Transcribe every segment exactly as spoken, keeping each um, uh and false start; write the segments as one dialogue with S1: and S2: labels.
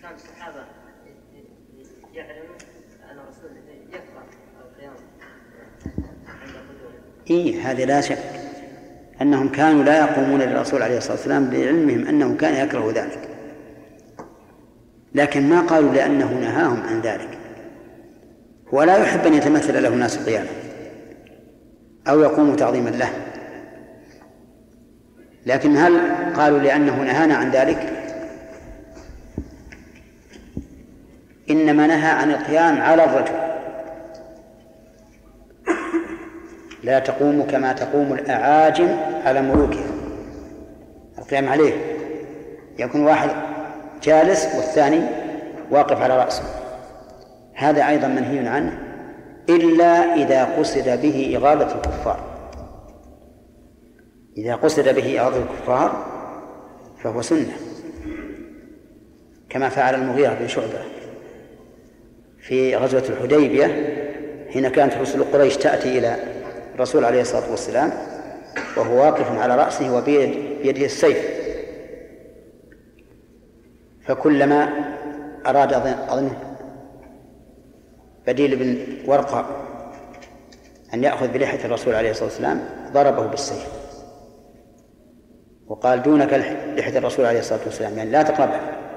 S1: كان الصحابة يعلم أن الرسول يكره القيام عند قدومه.
S2: إيه هذا لا شك أنهم كانوا لا يقومون للرسول عليه الصلاة والسلام بعلمهم أنه كان يكره ذلك، لكن ما قالوا لأنه نهاهم عن ذلك. ولا يحب أن يتمثل له الناس قياما أو يقوم تعظيما له، لكن هل قالوا لأنه نهانا عن ذلك؟ إنما نهى عن القيام على الرجل، لا تقوم كما تقوم الأعاجم على ملوكها، القيام عليه يكون واحد جالس والثاني واقف على رأسه، هذا أيضا منهي عنه إلا إذا قصد به إغاظة الكفار. إذا قصد به إغاظة الكفار فهو سنة، كما فعل المغيرة بن شعبة في غزوة الحديبية حين كانت رسل قريش تأتي إلى الرسول عليه الصلاة والسلام وهو واقف على رأسه وبيده السيف، فكلما أراد أظنه بديل بن ورقة أن يأخذ بلحية الرسول عليه الصلاة والسلام ضربه بالسيف وقال دونك لحية الرسول عليه الصلاة والسلام، يعني لا تقربها.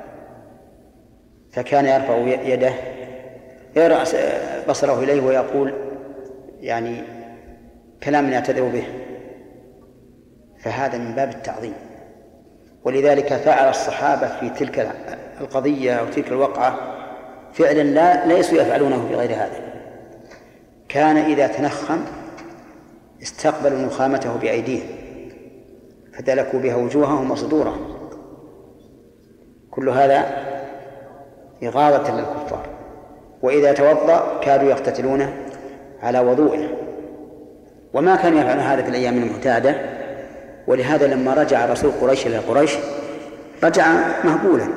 S2: فكان يرفع يده يرأس بصره إليه ويقول يعني كلام يعتذر به، فهذا من باب التعظيم. ولذلك فعل الصحابة في تلك القضية أو تلك الوقعة فعلا لا ليسوا يفعلونه بغير هذا. كان إذا تنخم استقبلوا نخامته بأيديهم فدلكوا بها وجوههم وصدورهم، كل هذا إغاظة للكفار. وإذا توضأ كادوا يقتتلونه على وضوئه، وما كان يفعل هذا في الأيام المعتادة. ولهذا لما رجع رسول قريش إلى قريش رجع مهبولا،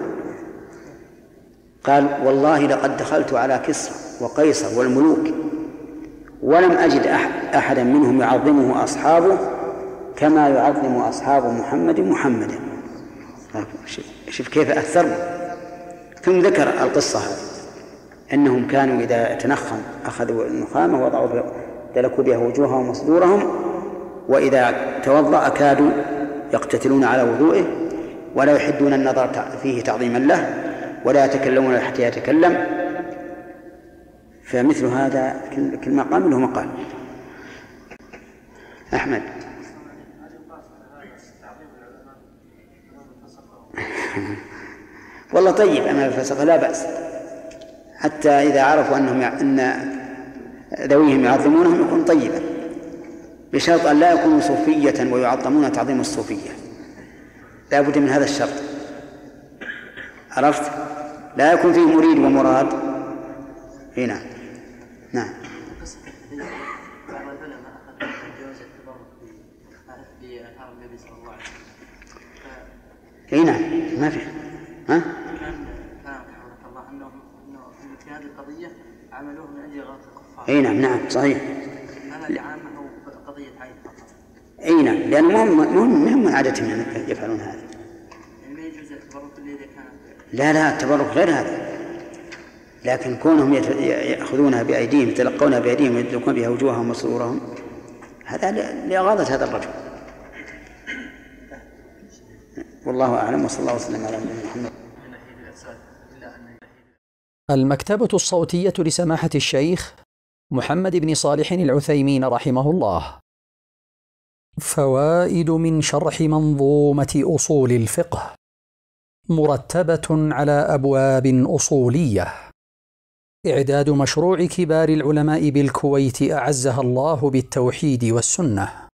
S2: قال والله لقد دخلت على كسرى وقيصر والملوك ولم أجد أحدا منهم يعظمه أصحابه كما يعظم أصحاب محمد محمدا. شوف كيف أثروا. ثم ذكر القصة هذه أنهم كانوا إذا تنخم أخذوا النخامة وضعوا دلكوا بها وجوههم وصدورهم، وإذا توضأ كادوا يقتتلون على وضوئه ولا يحدون النظر فيه تعظيما له ولا يتكلمون حتى يتكلم. فمثل هذا كل مقام له مقال. أحمد والله طيب، أما الفسقة لا بأس، حتى إذا عرفوا أنهم أن ذويهم يعظمونهم يكون طيبا، بشرط أن لا يكونوا صوفية ويعظمون تعظيم الصوفية، لا بد من هذا الشرط، عرفت؟ لا يكون فيه مريد ومراد. هنا نعم.
S1: بعض العلماء أخذوا جواز التبرك بآثار النبي صلى الله عليه وسلم.
S2: اي نعم ما في ها؟
S1: كان كان رحمه الله أنه أنه في هذه القضية عملوه من أجل غلط الكفار.
S2: اي نعم نعم صحيح.
S1: هذا عامة أو قضية عين فقط.
S2: اي نعم، لأنه مهم مهم مهم من عادتهم أن يفعلون هذا.
S1: يعني ما يجوز التبرك إلا إذا كان.
S2: لا لا التبرك غير هذا، لكن كونهم يأخذونها بأيديهم يتلقونها بأيديهم ويدلكون بها وجوههم وصدورهم هذا لإغاظة هذا الرجل. والله أعلم، وصلى الله وسلم على نبينا محمد.
S3: المكتبة الصوتية لسماحة الشيخ محمد بن صالح العثيمين رحمه الله. فوائد من شرح منظومة أصول الفقه مرتبة على أبواب أصولية. إعداد مشروع كبار العلماء بالكويت أعزها الله بالتوحيد والسنة.